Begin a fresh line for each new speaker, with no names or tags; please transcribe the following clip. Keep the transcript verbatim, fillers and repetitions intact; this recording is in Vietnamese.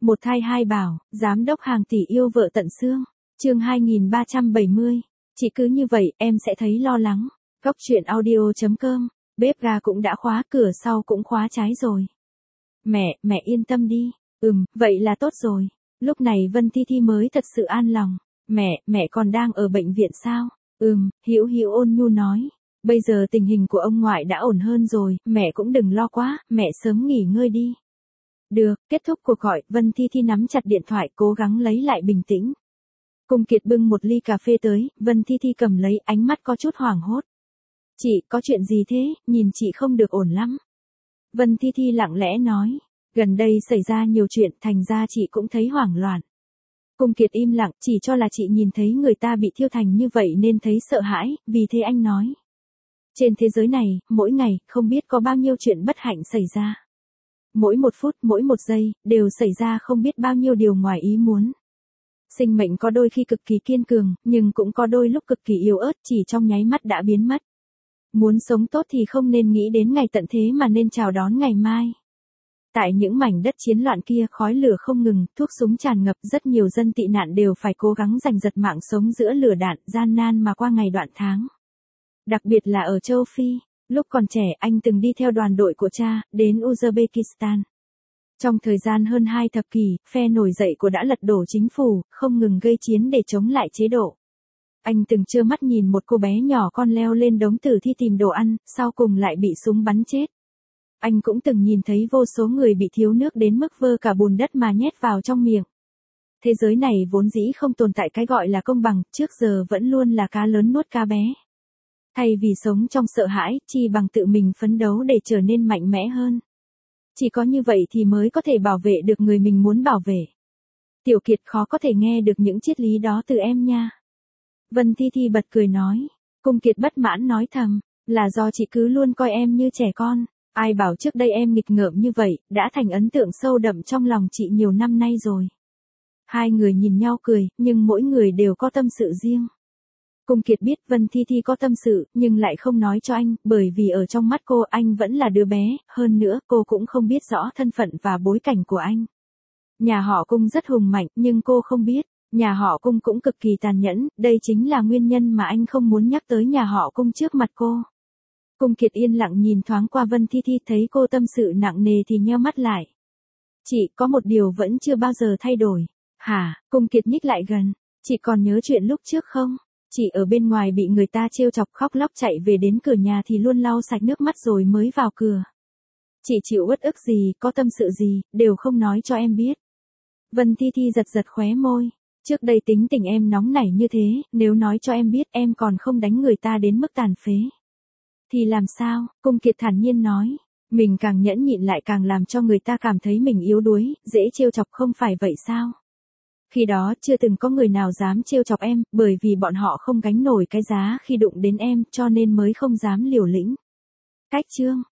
Một thai hai bảo, giám đốc hàng tỷ yêu vợ tận xương. Chương hai nghìn ba trăm bảy mươi. Chỉ cứ như vậy, em sẽ thấy lo lắng. Góc truyện audio chấm com. Bếp ga cũng đã khóa, cửa sau cũng khóa trái rồi. Mẹ, mẹ yên tâm đi. Ừm, vậy là tốt rồi. Lúc này Vân Thi Thi mới thật sự an lòng. Mẹ, mẹ còn đang ở bệnh viện sao? Ừm, Hữu Hữu ôn nhu nói. Bây giờ tình hình của ông ngoại đã ổn hơn rồi, mẹ cũng đừng lo quá, mẹ sớm nghỉ ngơi đi. Được, kết thúc cuộc gọi, Vân Thi Thi nắm chặt điện thoại cố gắng lấy lại bình tĩnh. Cung Kiệt bưng một ly cà phê tới, Vân Thi Thi cầm lấy, ánh mắt có chút hoảng hốt. Chị, có chuyện gì thế, nhìn chị không được ổn lắm. Vân Thi Thi lặng lẽ nói, gần đây xảy ra nhiều chuyện, thành ra chị cũng thấy hoảng loạn. Cung Kiệt im lặng, chỉ cho là chị nhìn thấy người ta bị thiêu thành như vậy nên thấy sợ hãi, vì thế anh nói. Trên thế giới này, mỗi ngày, không biết có bao nhiêu chuyện bất hạnh xảy ra. Mỗi một phút, mỗi một giây, đều xảy ra không biết bao nhiêu điều ngoài ý muốn. Sinh mệnh có đôi khi cực kỳ kiên cường, nhưng cũng có đôi lúc cực kỳ yếu ớt, chỉ trong nháy mắt đã biến mất. Muốn sống tốt thì không nên nghĩ đến ngày tận thế mà nên chào đón ngày mai. Tại những mảnh đất chiến loạn kia, khói lửa không ngừng, thuốc súng tràn ngập, rất nhiều dân tị nạn đều phải cố gắng giành giật mạng sống giữa lửa đạn, gian nan mà qua ngày đoạn tháng. Đặc biệt là ở châu Phi, lúc còn trẻ anh từng đi theo đoàn đội của cha, đến Uzbekistan. Trong thời gian hơn hai thập kỷ, phe nổi dậy của đã lật đổ chính phủ, không ngừng gây chiến để chống lại chế độ. Anh từng trơ mắt nhìn một cô bé nhỏ con leo lên đống tử thi tìm đồ ăn, sau cùng lại bị súng bắn chết. Anh cũng từng nhìn thấy vô số người bị thiếu nước đến mức vơ cả bùn đất mà nhét vào trong miệng. Thế giới này vốn dĩ không tồn tại cái gọi là công bằng, trước giờ vẫn luôn là cá lớn nuốt cá bé. Thay vì sống trong sợ hãi, chi bằng tự mình phấn đấu để trở nên mạnh mẽ hơn. Chỉ có như vậy thì mới có thể bảo vệ được người mình muốn bảo vệ. Tiểu Kiệt khó có thể nghe được những triết lý đó từ em nha. Vân Thi Thi bật cười nói. Cung Kiệt bất mãn nói thầm, là do chị cứ luôn coi em như trẻ con. Ai bảo trước đây em nghịch ngợm như vậy, đã thành ấn tượng sâu đậm trong lòng chị nhiều năm nay rồi. Hai người nhìn nhau cười, nhưng mỗi người đều có tâm sự riêng. Cung Kiệt biết Vân Thi Thi có tâm sự, nhưng lại không nói cho anh, bởi vì ở trong mắt cô anh vẫn là đứa bé, hơn nữa cô cũng không biết rõ thân phận và bối cảnh của anh. Nhà họ Cung rất hùng mạnh, nhưng cô không biết, nhà họ Cung cũng cực kỳ tàn nhẫn, đây chính là nguyên nhân mà anh không muốn nhắc tới nhà họ Cung trước mặt cô. Cung Kiệt yên lặng nhìn thoáng qua Vân Thi Thi, thấy cô tâm sự nặng nề thì nheo mắt lại. Chị, có một điều vẫn chưa bao giờ thay đổi. Hả? Cung Kiệt nhích lại gần. Chị còn nhớ chuyện lúc trước không? Chị ở bên ngoài bị người ta trêu chọc khóc lóc chạy về đến cửa nhà thì luôn lau sạch nước mắt rồi mới vào cửa. Chị chịu uất ức gì, có tâm sự gì, đều không nói cho em biết. Vân Thi Thi giật giật khóe môi. Trước đây tính tình em nóng nảy như thế, nếu nói cho em biết em còn không đánh người ta đến mức tàn phế. Thì làm sao? Cung Kiệt thản nhiên nói. Mình càng nhẫn nhịn lại càng làm cho người ta cảm thấy mình yếu đuối, dễ trêu chọc không phải vậy sao? Khi đó chưa từng có người nào dám trêu chọc em, bởi vì bọn họ không gánh nổi cái giá khi đụng đến em, cho nên mới không dám liều lĩnh. Cách chương.